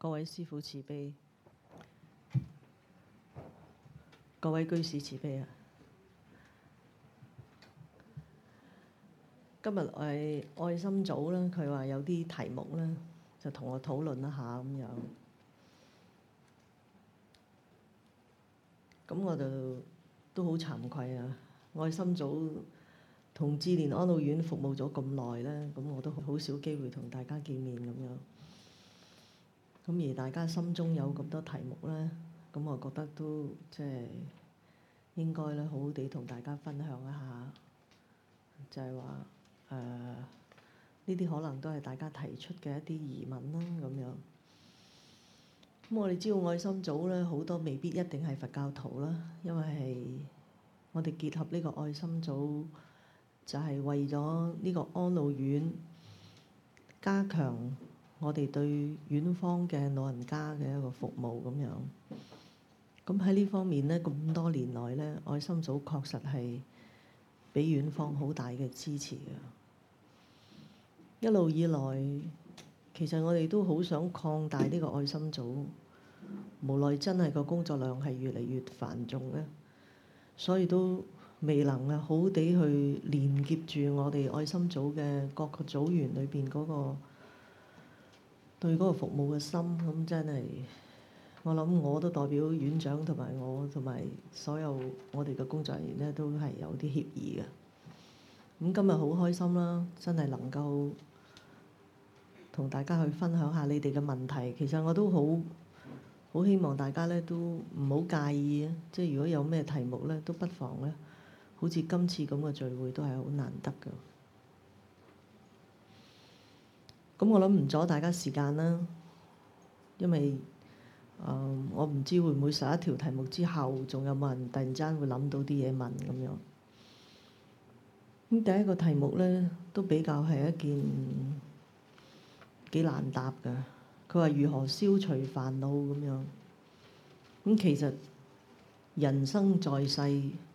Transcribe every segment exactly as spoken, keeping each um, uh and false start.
各位師父慈悲，各位居士慈悲啊！今日係愛心組啦，佢話有啲題目咧，就同我討論一下咁樣。咁我就都好慚愧啊！愛心組同智蓮安老院服務咗咁耐咧，咁我都好少機會同大家見面咁樣。咁而大家心中有咁多題目咧，咁我覺得都即係應該咧，好好地同大家分享一下，就係話誒呢啲可能都係大家提出嘅一啲疑問啦咁樣。咁我哋知道愛心組咧，好多未必一定係佛教徒啦，因為係我哋結合呢個愛心組，就係為咗呢個安老院加強我哋對院方嘅老人家嘅一個服務咁樣。咁喺呢方面咧，咁多年來咧，愛心組確實係俾院方好大嘅支持嘅。一路以來，其實我哋都好想擴大呢個愛心組，無奈真係個工作量係越嚟越繁重咧，所以都未能啊好好地去連結住我哋愛心組嘅各個組員裏邊嗰個對嗰個服務嘅心。咁真係我諗我都代表院長同埋我同埋所有我哋嘅工作人員咧，都係有啲歉意嘅。咁今日好開心啦，真係能夠同大家去分享下你哋嘅問題。其實我都好好希望大家咧都唔好介意啊，即係如果有咩題目咧，都不妨咧，好似今次咁嘅聚會都係好難得嘅。咁我諗唔阻大家時間啦，因為誒、呃、我唔知會唔會十一條題目之後，仲有冇人突然之間會諗到啲嘢問咁樣。咁第一個題目咧，都比較係一件幾難答㗎。佢話如何消除煩惱咁樣。咁其實人生在世，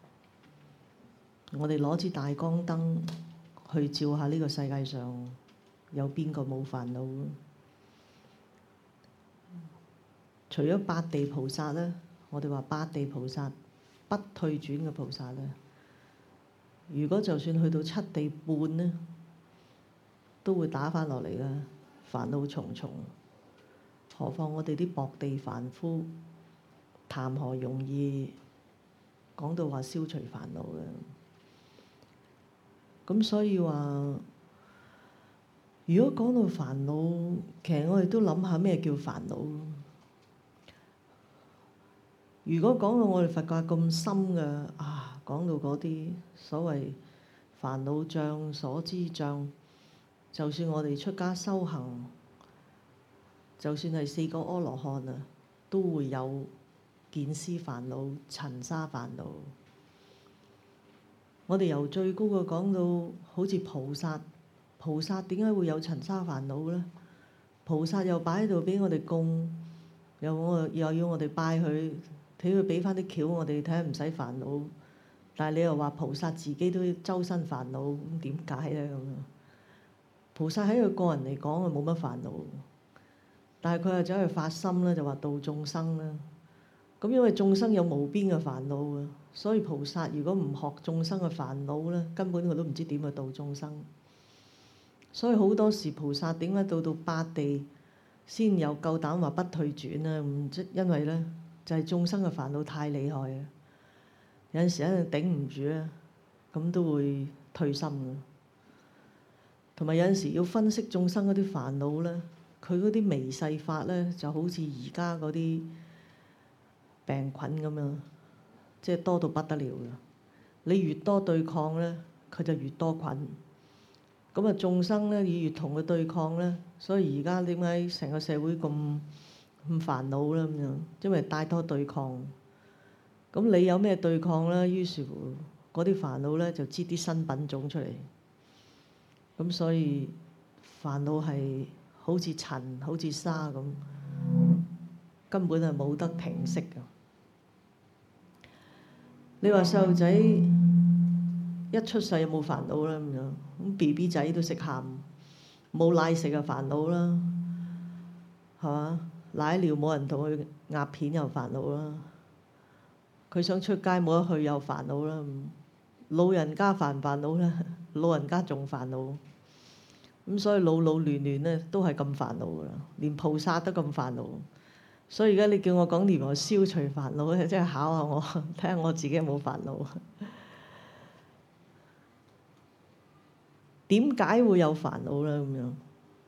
我哋攞支大光燈去照下呢個世界上有邊個冇煩惱？除咗八地菩薩咧，我哋話八地菩薩不退轉嘅菩薩咧，如果就算去到七地半咧，都會打返落嚟嘅，煩惱重重。何況我哋啲薄地凡夫，談何容易講到話消除煩惱嘅？咁所以話，如果講到煩惱，其實我哋都諗下咩叫煩惱。如果講到我哋佛教咁深嘅啊，講到嗰啲所謂煩惱障、所知障，就算我哋出家修行，就算係四個阿羅漢啊，都會有見思煩惱、塵沙煩惱。我哋由最高嘅講到好似菩薩，菩薩點解會有塵沙煩惱咧？菩薩又擺喺度俾我哋供，又我又要我哋拜佢。睇佢俾翻啲橋我哋睇下唔使煩惱，但係你又話菩薩自己都周身煩惱，咁點解咧咁樣？菩薩喺佢個人嚟講啊冇乜煩惱，但係佢又走去發心咧，就話度眾生啦。咁因為眾生有無邊嘅煩惱啊，所以菩薩如果唔學眾生嘅煩惱咧，根本佢都唔知點去度眾生。所以好多時菩薩點解到到八地先有夠膽話不退轉咧？唔即因為咧。就係眾生嘅煩惱太厲害啊！有陣時一定頂唔住啊，咁都會退心嘅。同埋有陣時要分析眾生嗰啲煩惱咧，佢嗰啲微細法咧，就好似而家嗰啲病菌咁樣，即係多到不得了嘅。你越多對抗咧，佢就越多菌。咁啊，眾生咧以越同佢對抗咧，所以而家點解成個社會咁咁煩惱啦咁樣，因為太多對抗。咁你有咩對抗咧？於是乎嗰啲煩惱咧就擠啲新品種出嚟。咁所以煩惱係好似塵、好似沙咁，根本係冇得平息㗎。你話細路仔一出世有冇煩惱咧咁樣？咁 B B 仔都識喊，冇奶食嘅煩惱啦，係嘛？ 瀨尿冇人同佢壓片又煩惱啦，佢想出街冇得去又煩惱啦，老人家煩唔煩惱咧？老人家仲煩惱，咁所以老老嫩嫩咧都係咁煩惱噶啦，連菩薩都咁煩惱。所以而家你叫我講如何消除煩惱咧，真係考下我，睇下我自己有冇煩惱。點解會有煩惱咧？咁樣，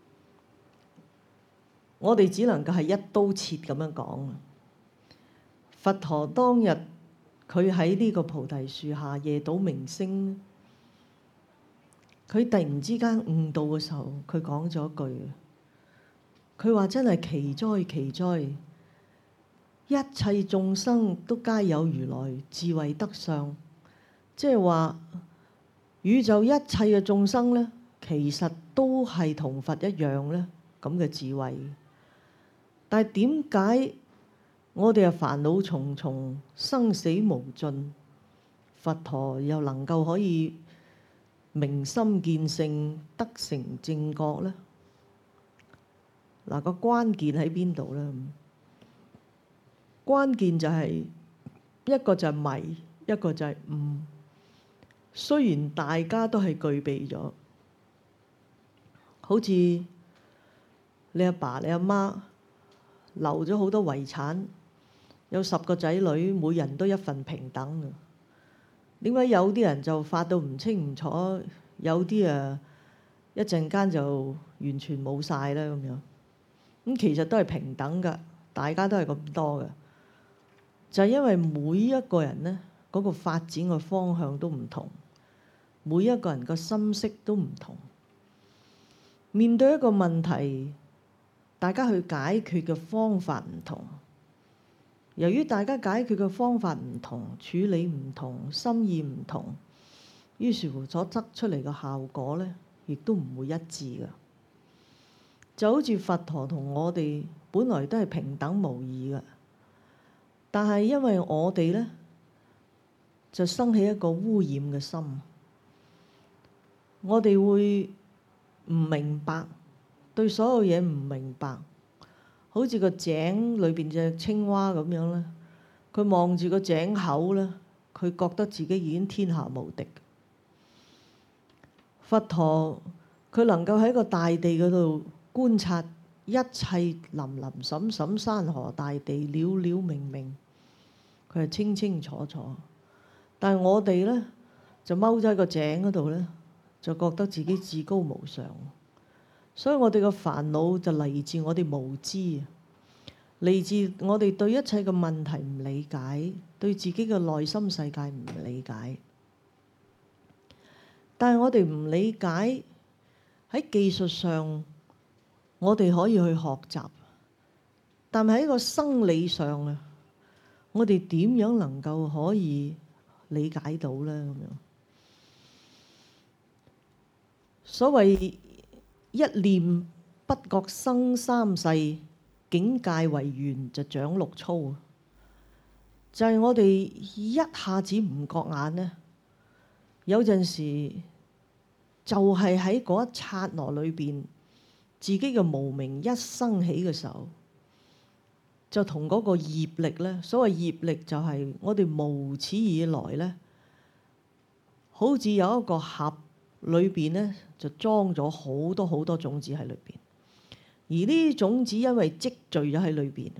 我哋只能夠係一刀切咁樣講。佛陀當日佢喺呢個菩提樹下夜睹明星，佢突然之間悟道嘅時候，佢講咗一句，佢話真係奇哉奇哉，一切眾生都皆有如來智慧德相，即係話宇宙一切嘅眾生咧，其實都係同佛一樣咧咁嘅智慧。但係點解我哋係煩惱重重、生死無盡，佛陀又能夠可以明心見性、得成正覺咧？嗱，個關鍵喺邊度咧？關鍵就係一個就係迷，一個就係悟。雖然大家都係具備咗，好似你阿爸、你阿媽留咗好多遺產，有十個仔女，每人都一份平等嘅。點解有啲人就發到唔清唔楚，有啲啊一陣間就完全冇晒咧咁樣？咁其實都係平等㗎，大家都係咁多嘅，就係因為每一個人咧嗰個發展嘅方向都唔同，每一個人個心識都唔同。面對一個問題，大家去解決嘅方法唔同。由於大家解決嘅方法唔同，處理唔同，心意唔同，於是乎所得出嚟嘅效果咧，亦都唔會一致嘅。就好似佛陀同我哋本來都係平等無異嘅，但係因為我哋咧就生起一個污染嘅心，我哋會唔明白，對所有嘢唔明白，好似個井裏邊隻青蛙咁樣咧，佢望住個井口咧，佢覺得自己已經天下無敵。佛陀佢能夠喺個大地嗰度觀察一切林林審審、山河大地、了了明明，佢係清清楚楚。但係我哋咧就踎咗喺個井嗰度咧，就覺得自己至高無上。所以我哋嘅煩惱就嚟自我哋無知，嚟自我哋對一切嘅問題唔理解，對自己嘅內心世界唔理解。但係我哋唔理解，喺技術上我哋可以去學習，但係喺個生理上啊，我哋點樣能夠可以理解到咧？咁樣所謂一念不覺生三世，境界為緣就長六粗。就係、是、我哋一下子唔覺眼呢，有陣時就係喺嗰一剎那裏邊，自己嘅無明一生起嘅時候，就同嗰個業力呢，所謂業力就係我哋無始以來呢，好似有一個盒裏邊呢，就裝咗好多好多種子喺裏邊，而呢啲種子因為積聚咗喺裏邊。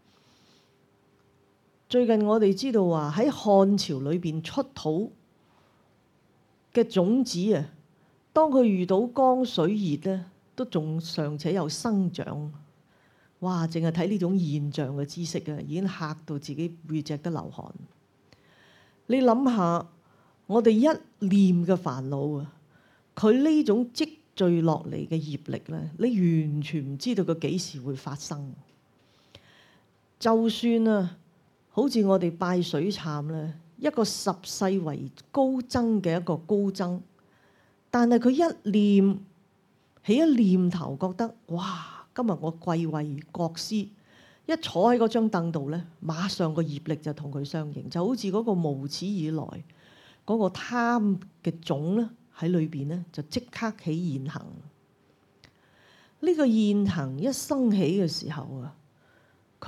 最近我哋知道話喺漢朝裏邊出土嘅種子啊，當佢遇到光水熱咧，都仲尚且有生長。哇！淨係睇呢種現象嘅知識啊，已經嚇到自己背脊都流汗。你諗下，我哋一念嘅煩惱啊，佢呢種積聚落嚟嘅業力咧，你完全唔知道佢幾時會發生。就算啊，好似我哋拜水懺咧，一個十世為高僧嘅一個高僧，但係佢一念起一念頭，覺得哇！今日我貴為國師，一坐喺嗰張凳度咧，馬上個業力就同佢相應，就好似嗰個無始以來嗰個貪嘅種咧喺裏邊咧，就即刻起現行。呢個現行一生起嘅時候啊，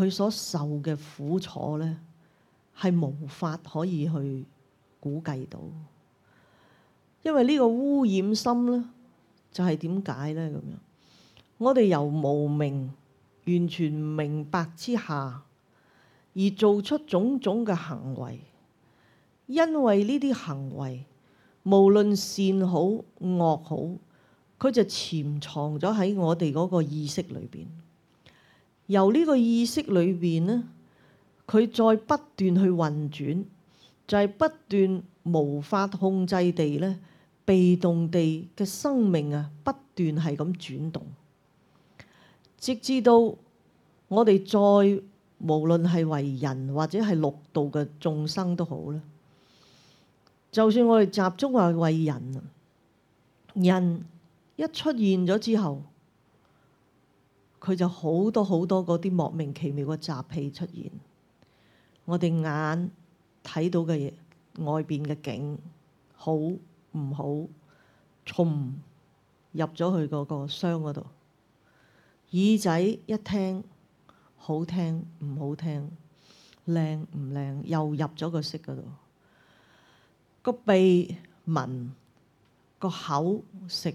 佢所受嘅苦楚咧，係無法可以去估計到。因為呢個污染心咧，就係點解咧咁樣？我哋由無明完全唔明白之下，而做出種種嘅行為，因為呢啲行為無論善好惡好，佢就潛藏咗喺我哋嗰個意識裏邊。由呢個意識裏邊呢，佢再不斷去運轉，就係不斷無法控制地咧，被動地嘅生命啊，不斷係咁轉動，直至到我哋再無論係為人或者係六道嘅眾生都好啦。就算我哋集中話為人，人一出現咗之後，佢就好多好多嗰啲莫名其妙嘅習氣出現。我哋眼睇到嘅嘢，外邊嘅景好唔好，從入咗去嗰個箱嗰度。耳仔一聽，好聽唔好聽，靚唔靚，又入咗個色嗰度。個鼻聞，個口食，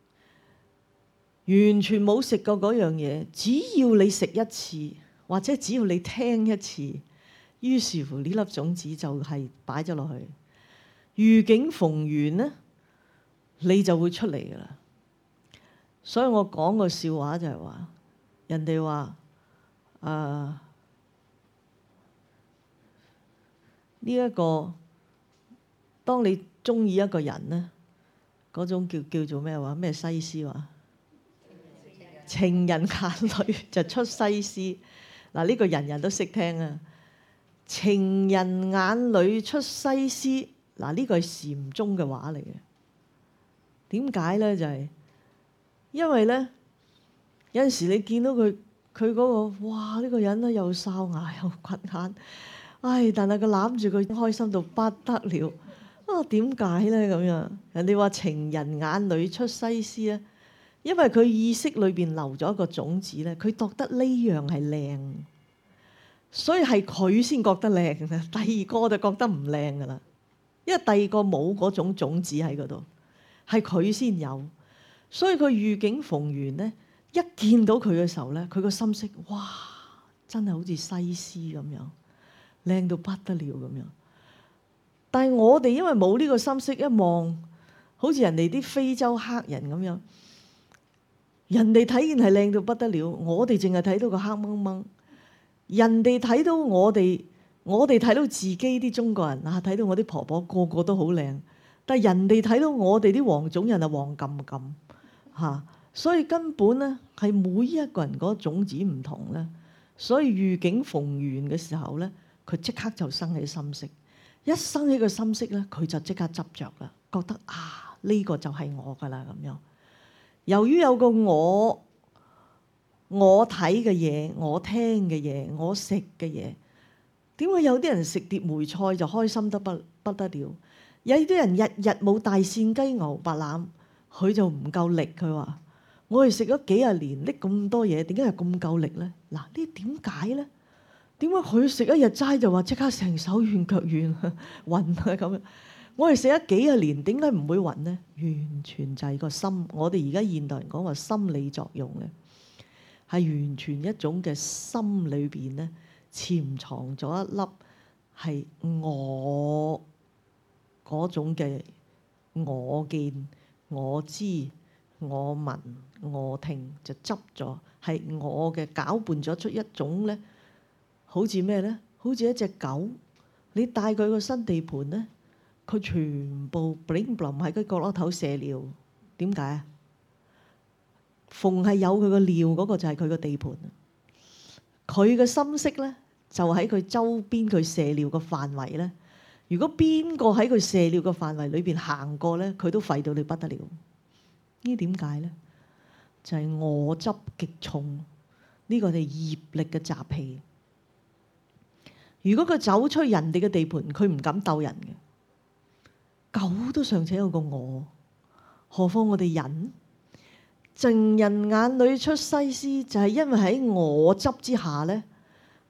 完全冇食過嗰樣嘢。只要你食一次，或者只要你聽一次，於是乎呢粒種子就係擺咗落去。遇境逢緣呢，你就會出嚟㗎啦。所以我講個笑話就係話，人哋話誒呢一個，當你中意一個人呢，嗰種叫叫做咩話？咩西施話？情人眼裏就出西施。嗱，呢個人人都識聽啊！情人眼裏出西施。嗱，呢個係禪宗嘅話嚟嘅。點解呢？就係因為呢，有陣時你見到佢佢嗰個哇，呢個人咧又哨牙又掘眼，唉！但係佢攬住佢開心到不得了。啊，點解咧咁樣？人哋話情人眼裏出西施咧，因為佢意識裏邊留咗一個種子咧，佢覺得呢樣係靚，所以係佢先覺得靚嘅，第二個就覺得唔靚噶啦。因為第二個冇嗰種種子喺嗰度，係佢先有，所以佢遇境逢緣咧，一見到佢嘅時候咧，佢個心識哇，真係好似西施咁樣，靚到不得了咁樣。但係我哋因為冇呢個心識，一望好似人哋啲非洲黑人咁樣，人哋睇見係靚到不得了，我哋淨係睇到個黑掹掹。人哋睇到我哋，我哋睇到自己啲中國人啊，睇到我啲婆婆個個都好靚，但係人哋睇到我哋啲黃種人啊，黃冚冚嚇，所以根本咧係每一個人嗰個種子唔同咧，所以遇境逢緣嘅時候咧，佢即刻就生起心識。一生起個心識咧，佢就即刻執着啦，覺得啊呢個就係我噶啦咁樣。由於有個我，我睇嘅嘢，我聽嘅嘢，我食嘅嘢，點解有啲人食碟梅菜就開心得不不得了？有啲人日日冇大扇雞牛白腩，佢就唔夠力。佢話：我哋食咗幾廿年，拎咁多嘢，點解係咁夠力咧？嗱，呢點解咧？點解佢食一日齋就話即刻成手軟腳軟暈啊咁樣？我哋食咗幾廿年，點解唔會暈呢？完全就係個心。我哋而家現代人講話心理作用咧，係完全一種嘅心裏邊咧潛藏咗一粒係我嗰種嘅我見、我知、我聞、我聽，就執咗係我嘅攪拌咗出一種咧。好似咩咧？好似一隻狗，你帶佢個新地盤咧，佢全部 bling bling 喺個角落頭射尿。點解啊？逢係有佢個尿嗰個就係佢個地盤。佢嘅心識咧就喺佢周邊佢射尿嘅範圍咧。如果邊個喺佢射尿嘅範圍裏邊行過咧，佢都廢到你不得了。呢點解咧？就係我執極重，呢個係業力嘅習氣。如果佢走出人哋嘅地盤，佢唔敢鬥人嘅。狗都尚且有個我，何況我哋人？情人眼裏出西施，就係因為喺我執之下咧，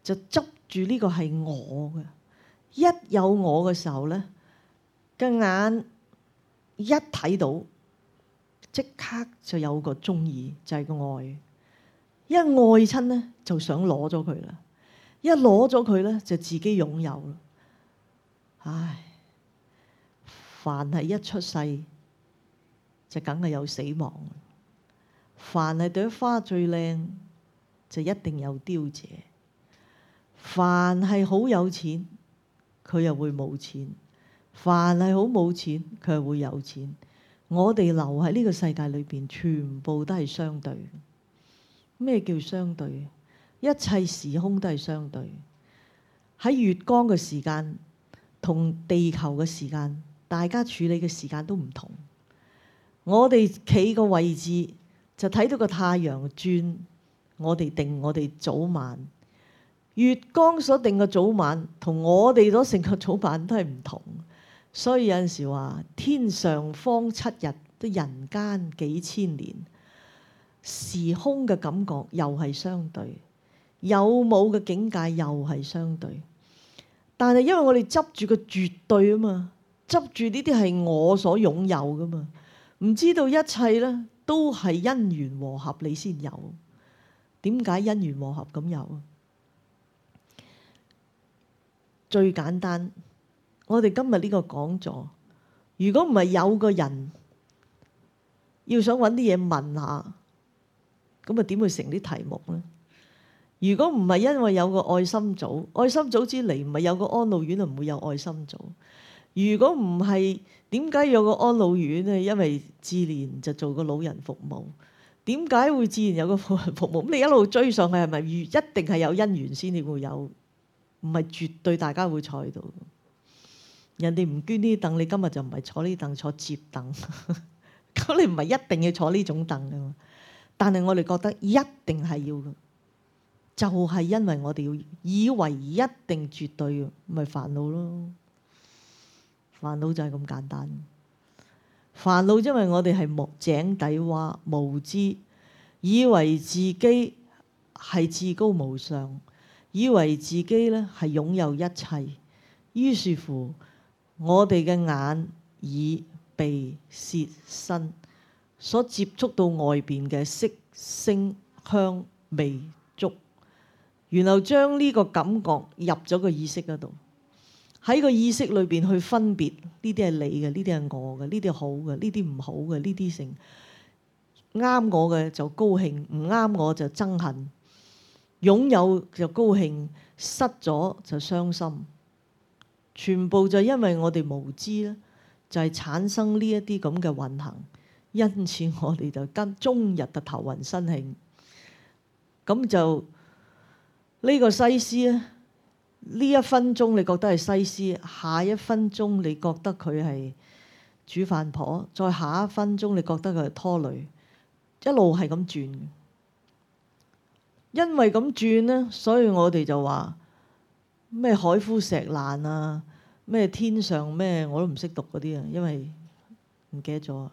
就執住呢個係我嘅。一有我嘅時候咧，個眼一睇到，即刻就有個鍾意，就係個愛。一愛親咧，就想攞咗佢啦。一攞咗佢咧，就自己擁有啦。唉，凡係一出世就梗係有死亡。凡係朵花最靚，就一定有凋謝。凡係好有錢，佢又會冇錢；凡係好冇錢，佢又會有錢。我哋留喺呢個世界裏邊，全部都係相對。咩叫相對？一切時空都係相對。喺月光嘅時間同地球嘅時間，大家處理嘅時間都唔同。我哋企個位置就睇到個太陽轉，我哋定我哋早晚。月光所定嘅早晚同我哋所定嘅早晚都係唔同。所以有陣時話天上方七日，都人間幾千年。時空嘅感覺又係相對，有冇嘅境界又係相對。但係因為我哋執住個絕對啊嘛，執住呢啲係我所擁有噶嘛，唔知道一切咧都係因緣和合你先有。點解因緣和合咁有啊？最簡單，我哋今日呢個講座，如果唔係有個人要想揾啲嘢問下，咁啊點會成啲題目呢？如果唔係因為有個愛心組，愛心組之嚟唔係有個安老院，就唔會有愛心組。如果唔係，點解有個安老院呢？因為自然就做個老人服務。點解會自然有個老人服務？咁你一路追上去，係咪一定係有因緣先至會有？唔係絕對大家會坐喺度。人哋唔捐呢啲凳，你今日就唔係坐呢凳，坐摺凳。咁你唔係一定要坐呢種凳㗎嘛？但係我哋覺得一定係要嘅，就係因為我哋要以為一定絕對嘅，咪煩惱咯。煩惱就係咁簡單。煩惱因為我哋係井底蛙，無知，以為自己係至高無上，以為自己咧係擁有一切，於是乎我哋嘅眼、耳、鼻、舌、身所接觸到外邊嘅色、聲、香、味、觸，然後將呢個感覺入咗個意識嗰度，喺個意識裏邊去分別呢啲係你嘅，呢啲係我嘅，呢啲好嘅，呢啲唔好嘅，呢啲成啱我嘅就高興，唔啱我就憎恨，擁有就高興，失咗就傷心，全部就因為我哋無知咧，就係產生呢一啲咁嘅運行。因此我哋就跟終日就頭暈身㷫，咁就呢個西施咧，呢一分鐘你覺得係西施，下一分鐘你覺得佢係煮飯婆，再下一分鐘你覺得佢係拖累，一路係咁轉。因為咁轉咧，所以我哋就話咩海枯石爛啊，咩天上咩我都唔識讀嗰啲啊，因為唔記得咗。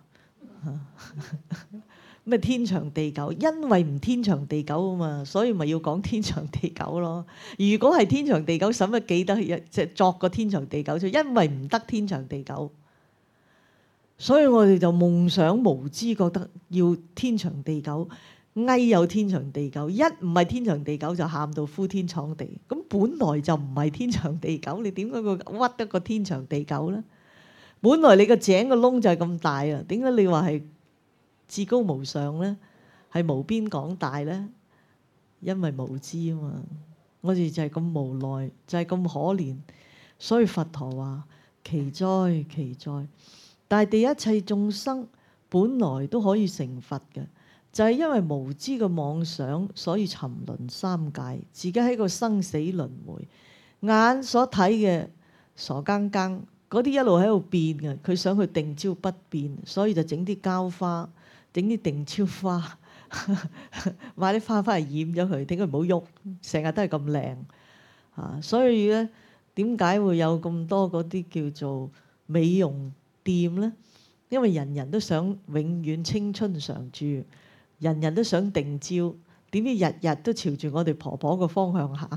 咩天長地久？因為唔天長地久啊嘛，所以咪要講天長地久咯。如果係天長地久，使乜記得即係作個天長地久出？因為唔得天長地久，所以我哋就夢想無知，覺得要天長地久，翳有天長地久。一唔係天長地久就喊到呼天搶地。咁本來就唔係天長地久，你點解會屈得個天長地久呢？本來你個井個窿就係咁大啊，點解你話係至高無上呢？係無邊廣大呢？因為無知啊嘛，我哋就係咁無奈，就係咁可憐，所以佛陀話奇哉奇哉，大地一切眾生本來都可以成佛嘅，就係因為無知嘅妄想，所以沉淪三界，自己喺個生死輪迴，眼所睇嘅傻更更。嗰啲一路喺度變嘅，佢想去定焦不變，所以就整啲膠花，整啲定焦花，買啲花翻嚟染咗佢，點解唔好喐？成日都係咁靚啊！所以咧，點解會有咁多嗰啲叫做美容店咧？因為人人都想永遠青春常駐，人人都想定焦， 點知日日都朝住我哋婆婆個方向行，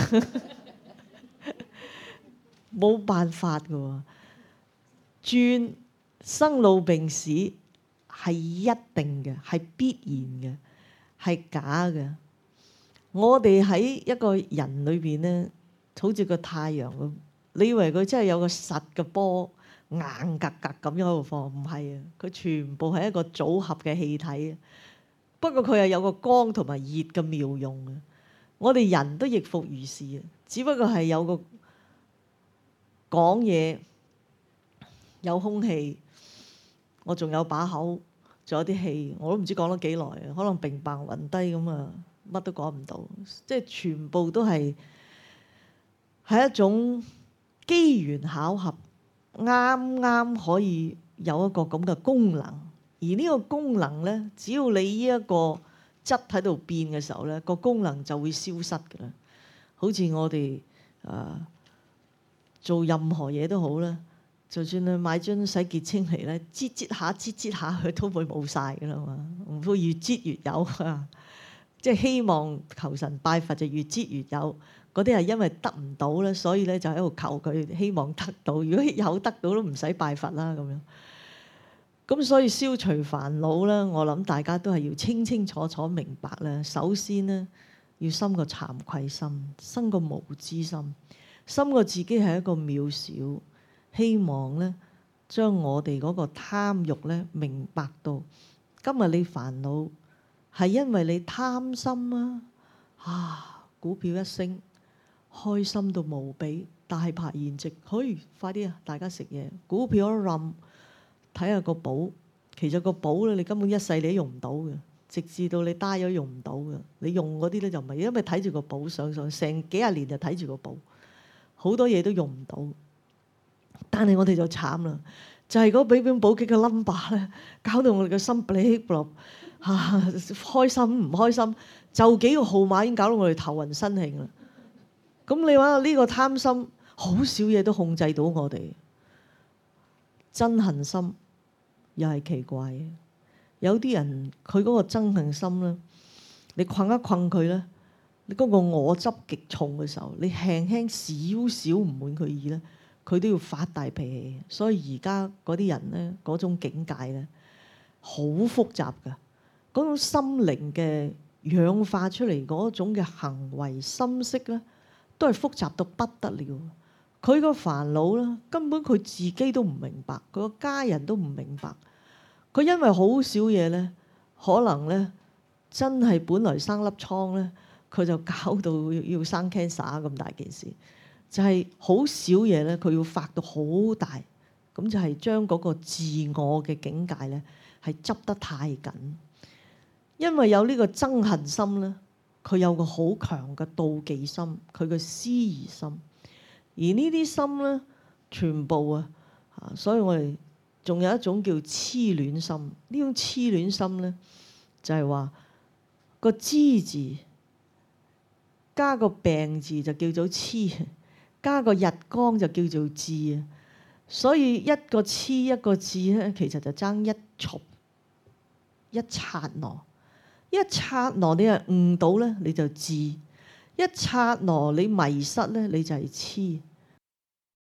冇辦法㗎喎。轉生老病死係一定嘅，係必然嘅，係假嘅。我哋喺一個人裏邊咧，好似個太陽咁，你以為佢真係有個實嘅波硬格格咁樣喺度放？唔係啊，佢全部係一個組合嘅氣體。不過佢係有個光同埋熱嘅妙用嘅。我哋人都亦復如是啊，只不過係有個講嘢，有空氣，我仲有把口，仲有啲氣，我都唔知講咗幾耐啊。可能平白暈低咁啊，乜都講唔到。即係全部都係係一種機緣巧合，啱啱可以有一個咁嘅功能。而呢個功能咧，只要你呢一個質喺度變嘅時候咧，個功能就會消失㗎啦。好似我哋啊做任何嘢都好啦，就算你買樽洗潔精嚟咧，擠擠下擠擠下佢都會冇晒㗎啦嘛，唔會越擠越有啊！即係希望求神拜佛就越擠越有，嗰啲係因為得唔到咧，所以咧就喺度求佢，希望得到。如果有得到都唔使拜佛啦咁樣。咁所以消除煩惱咧，我諗大家都係要清清楚楚明白咧。首先咧，要生個慚愧心，生個無知心，深個自己係一個渺小。希望咧，將我哋嗰個貪慾咧明白到，今日你煩惱係因為你貪心啊！啊，股票一升，開心到無比，大排筵席，嘿，快啲啊！大家食嘢，股票一冧。睇下個簿，其實個簿咧，你根本一世你都用唔到嘅，直至到你 die 咗用唔到嘅。你用嗰啲咧就唔係，因為睇住個簿上上成幾廿年就睇住個簿，好多嘢都用唔到。但係我哋就慘啦，就係嗰比比簿記嘅 number 咧，搞到我哋嘅心噼哩啪啦嚇，開心唔開心，就幾個號碼已經搞到我哋頭暈身㷫啦。咁你話呢個貪心，好少嘢都控制到我哋。憎恨心又係奇怪嘅，有啲人佢嗰個憎恨心咧，你困一困佢咧，你嗰個我執極重嘅時候，你輕輕少少唔滿佢意咧，佢都要發大脾氣。所以而家嗰啲人咧，嗰種境界咧，好複雜㗎。嗰種心靈嘅氧化出嚟嗰種嘅行為心識咧，都係複雜到不得了。佢個煩惱咧，根本佢自己都唔明白，佢個家人都唔明白。佢因為好少嘢咧，可能咧真係本來生粒瘡咧，佢就搞到要生 cancer 咁大件事。就係好少嘢咧，佢要發到好大，咁就係將嗰個自我嘅境界咧係執得太緊。因為有呢個憎恨心咧，佢有個好強嘅妒忌心，佢嘅思疑心。而呢啲心咧，全部啊，所以我哋仲有一種叫痴戀心。呢種痴戀心咧，就係話個知字加個病字就叫做痴，加個日光就叫做智啊。所以一個痴一個智咧，其實就爭一叢一剎那，一剎那你係悟到咧，你就智；一剎那你迷失咧，你就係痴。